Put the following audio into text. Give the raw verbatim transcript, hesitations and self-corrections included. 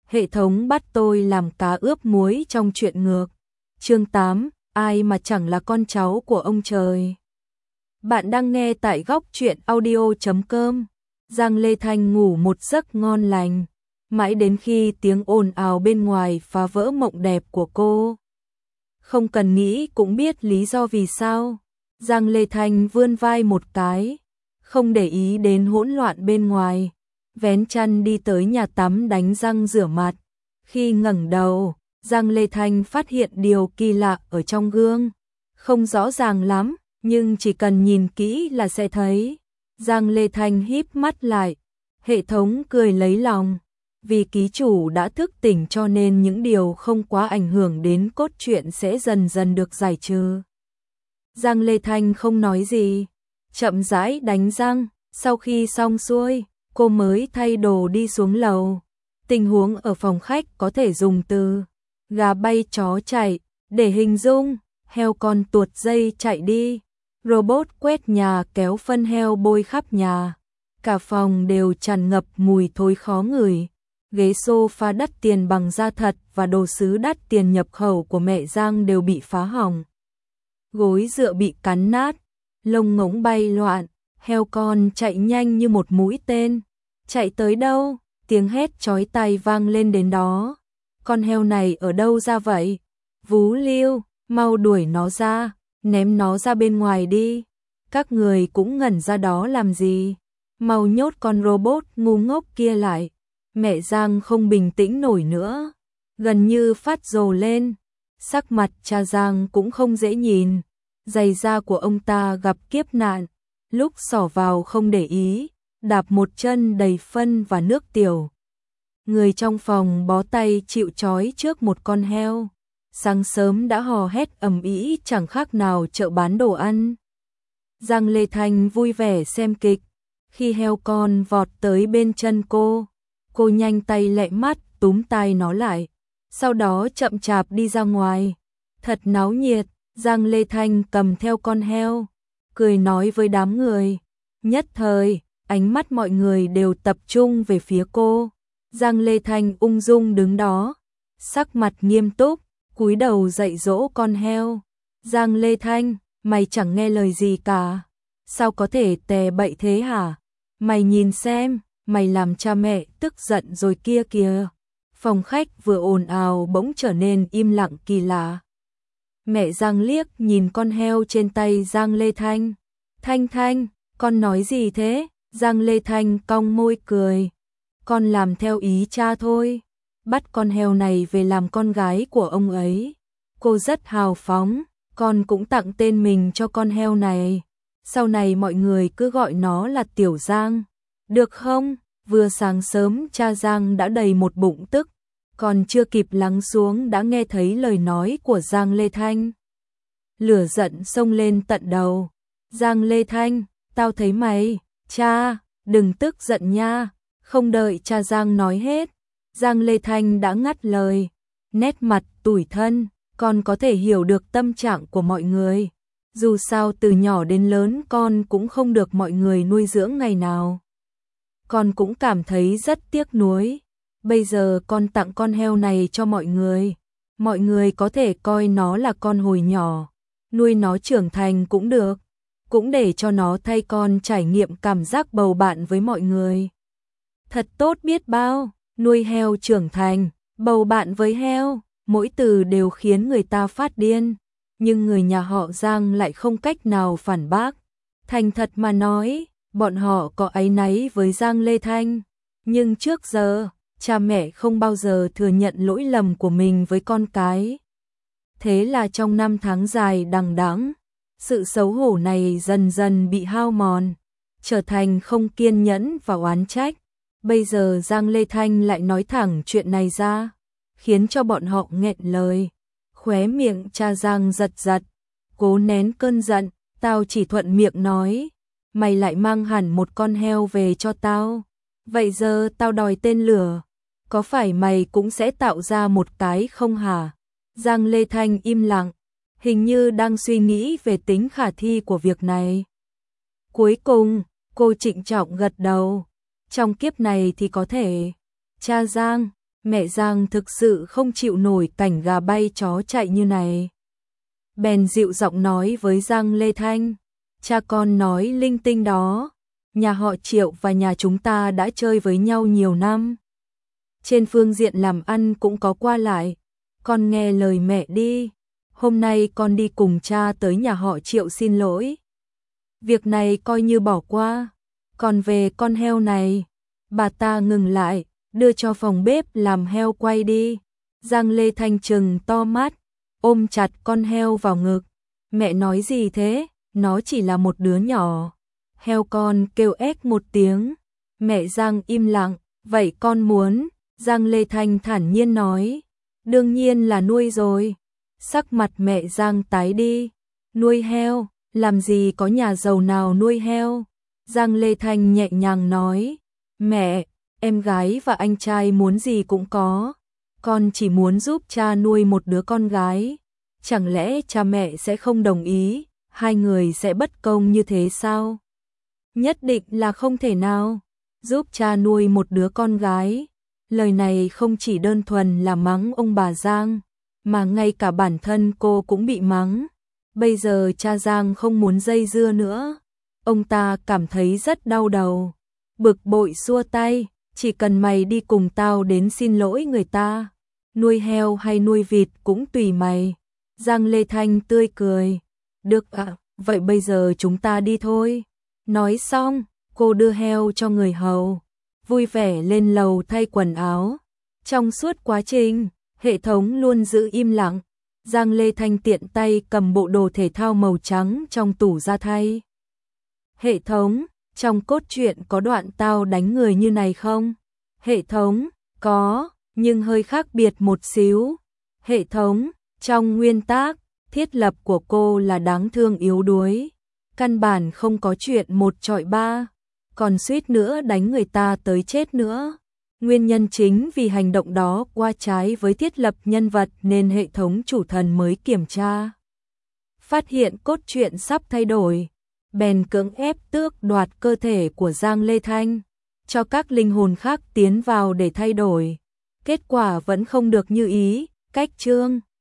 hệ thống bắt tôi làm cá ướp muối trong chuyện ngược. Chương tám, ai mà chẳng là con cháu của ông trời. Bạn đang nghe tại góc truyện audio chấm com. Giang Lê Thanh ngủ một giấc ngon lành, mãi đến khi tiếng ồn ào bên ngoài phá vỡ mộng đẹp của cô. Không cần nghĩ cũng biết lý do vì sao. Giang Lê Thanh vươn vai một cái, không để ý đến hỗn loạn bên ngoài, vén chăn đi tới nhà tắm đánh răng rửa mặt. Khi ngẩng đầu, Giang Lê Thanh phát hiện điều kỳ lạ ở trong gương. Không rõ ràng lắm, nhưng chỉ cần nhìn kỹ là sẽ thấy. Giang Lê Thanh híp mắt lại, hệ thống cười lấy lòng. Vì ký chủ đã thức tỉnh cho nên những điều không quá ảnh hưởng đến cốt truyện sẽ dần dần được giải trừ. Giang Lê Thanh không nói gì, chậm rãi đánh răng. Sau khi xong xuôi, cô mới thay đồ đi xuống lầu. Tình huống ở phòng khách có thể dùng từ gà bay chó chạy để hình dung. Heo con tuột dây chạy đi, robot quét nhà kéo phân heo bôi khắp nhà. Cả phòng đều tràn ngập mùi thối khó ngửi. Ghế sofa đắt tiền bằng da thật và đồ sứ đắt tiền nhập khẩu của mẹ Giang đều bị phá hỏng. Gối dựa bị cắn nát, lông ngỗng bay loạn. Heo con chạy nhanh như một mũi tên. Chạy tới đâu, tiếng hét chói tai vang lên đến đó. Con heo này ở đâu ra vậy? Vú Liêu, mau đuổi nó ra, ném nó ra bên ngoài đi. Các người cũng ngẩn ra đó làm gì? Mau nhốt con robot ngu ngốc kia lại. Mẹ Giang không bình tĩnh nổi nữa, gần như phát rồ lên. Sắc mặt cha Giang cũng không dễ nhìn. Giày da của ông ta gặp kiếp nạn, lúc xỏ vào không để ý, đạp một chân đầy phân và nước tiểu. Người trong phòng bó tay chịu trói trước một con heo. Sáng sớm đã hò hét ầm ĩ chẳng khác nào chợ bán đồ ăn. Giang Lê Thanh vui vẻ xem kịch. Khi heo con vọt tới bên chân cô, cô nhanh tay lẹ mắt túm tai nó lại, sau đó chậm chạp đi ra ngoài. Thật náo nhiệt. Giang Lê Thanh cầm theo con heo, cười nói với đám người. Nhất thời, ánh mắt mọi người đều tập trung về phía cô. Giang Lê Thanh ung dung đứng đó, sắc mặt nghiêm túc, cúi đầu dạy dỗ con heo. Giang Lê Thanh, mày chẳng nghe lời gì cả. Sao có thể tè bậy thế hả? Mày nhìn xem, mày làm cha mẹ tức giận rồi kia kìa. Phòng khách vừa ồn ào bỗng trở nên im lặng kỳ lạ. Mẹ Giang liếc nhìn con heo trên tay Giang Lê Thanh. Thanh Thanh, con nói gì thế? Giang Lê Thanh cong môi cười. Con làm theo ý cha thôi. Bắt con heo này về làm con gái của ông ấy. Cô rất hào phóng, con cũng tặng tên mình cho con heo này. Sau này mọi người cứ gọi nó là Tiểu Giang. Được không? Vừa sáng sớm cha Giang đã đầy một bụng tức. Còn chưa kịp lắng xuống đã nghe thấy lời nói của Giang Lê Thanh. Lửa giận xông lên tận đầu. Giang Lê Thanh, tao thấy mày. Cha, đừng tức giận nha. Không đợi cha Giang nói hết, Giang Lê Thanh đã ngắt lời. Nét mặt tủi thân, con có thể hiểu được tâm trạng của mọi người. Dù sao từ nhỏ đến lớn con cũng không được mọi người nuôi dưỡng ngày nào. Con cũng cảm thấy rất tiếc nuối. Bây giờ con tặng con heo này cho mọi người. Mọi người có thể coi nó là con hồi nhỏ. Nuôi nó trưởng thành cũng được. Cũng để cho nó thay con trải nghiệm cảm giác bầu bạn với mọi người. Thật tốt biết bao, nuôi heo trưởng thành, bầu bạn với heo. Mỗi từ đều khiến người ta phát điên. Nhưng người nhà họ Giang lại không cách nào phản bác. Thành thật mà nói, bọn họ có áy náy với Giang Lê Thanh. Nhưng trước giờ, cha mẹ không bao giờ thừa nhận lỗi lầm của mình với con cái. Thế là trong năm tháng dài đằng đẵng, sự xấu hổ này dần dần bị hao mòn, trở thành không kiên nhẫn và oán trách. Bây giờ Giang Lê Thanh lại nói thẳng chuyện này ra, khiến cho bọn họ nghẹn lời. Khóe miệng cha Giang giật giật, cố nén cơn giận. Tao chỉ thuận miệng nói, mày lại mang hẳn một con heo về cho tao. Vậy giờ tao đòi tên lửa, có phải mày cũng sẽ tạo ra một cái không hả? Giang Lê Thanh im lặng, hình như đang suy nghĩ về tính khả thi của việc này. Cuối cùng, cô trịnh trọng gật đầu. Trong kiếp này thì có thể. Cha Giang, Mẹ Giang thực sự không chịu nổi cảnh gà bay chó chạy như này. Bèn dịu giọng nói với Giang Lê Thanh, cha con nói linh tinh đó, nhà họ Triệu và nhà chúng ta đã chơi với nhau nhiều năm. Trên phương diện làm ăn cũng có qua lại, con nghe lời mẹ đi, hôm nay con đi cùng cha tới nhà họ Triệu xin lỗi. Việc này coi như bỏ qua, còn về con heo này, bà ta ngừng lại, đưa cho phòng bếp làm heo quay đi. Giang Lê Thanh trừng to mắt, ôm chặt con heo vào ngực. Mẹ nói gì thế, nó chỉ là một đứa nhỏ. Heo con kêu ếch một tiếng. Mẹ Giang im lặng, vậy con muốn? Giang Lê Thanh thản nhiên nói, đương nhiên là nuôi rồi. Sắc mặt mẹ Giang tái đi, nuôi heo, làm gì có nhà giàu nào nuôi heo. Giang Lê Thanh nhẹ nhàng nói, mẹ, em gái và anh trai muốn gì cũng có, con chỉ muốn giúp cha nuôi một đứa con gái. Chẳng lẽ cha mẹ sẽ không đồng ý, hai người sẽ bất công như thế sao? Nhất định là không thể nào, giúp cha nuôi một đứa con gái. Lời này không chỉ đơn thuần là mắng ông bà Giang, mà ngay cả bản thân cô cũng bị mắng. Bây giờ cha Giang không muốn dây dưa nữa, ông ta cảm thấy rất đau đầu, bực bội xua tay, chỉ cần mày đi cùng tao đến xin lỗi người ta, nuôi heo hay nuôi vịt cũng tùy mày. Giang Lê Thanh tươi cười, được ạ, à, vậy bây giờ chúng ta đi thôi. Nói xong, cô đưa heo cho người hầu, vui vẻ lên lầu thay quần áo. Trong suốt quá trình, hệ thống luôn giữ im lặng. Giang Lê Thanh tiện tay cầm bộ đồ thể thao màu trắng trong tủ ra thay. Hệ thống, trong cốt truyện có đoạn tao đánh người như này không? Hệ thống, có, nhưng hơi khác biệt một xíu. Hệ thống, trong nguyên tắc, thiết lập của cô là đáng thương yếu đuối. Căn bản không có chuyện một chọi ba, còn suýt nữa đánh người ta tới chết nữa. Nguyên nhân chính vì hành động đó qua trái với thiết lập nhân vật nên hệ thống chủ thần mới kiểm tra. Phát hiện cốt truyện sắp thay đổi, bèn cưỡng ép tước đoạt cơ thể của Giang Lê Thanh, cho các linh hồn khác tiến vào để thay đổi. Kết quả vẫn không được như ý, cách chương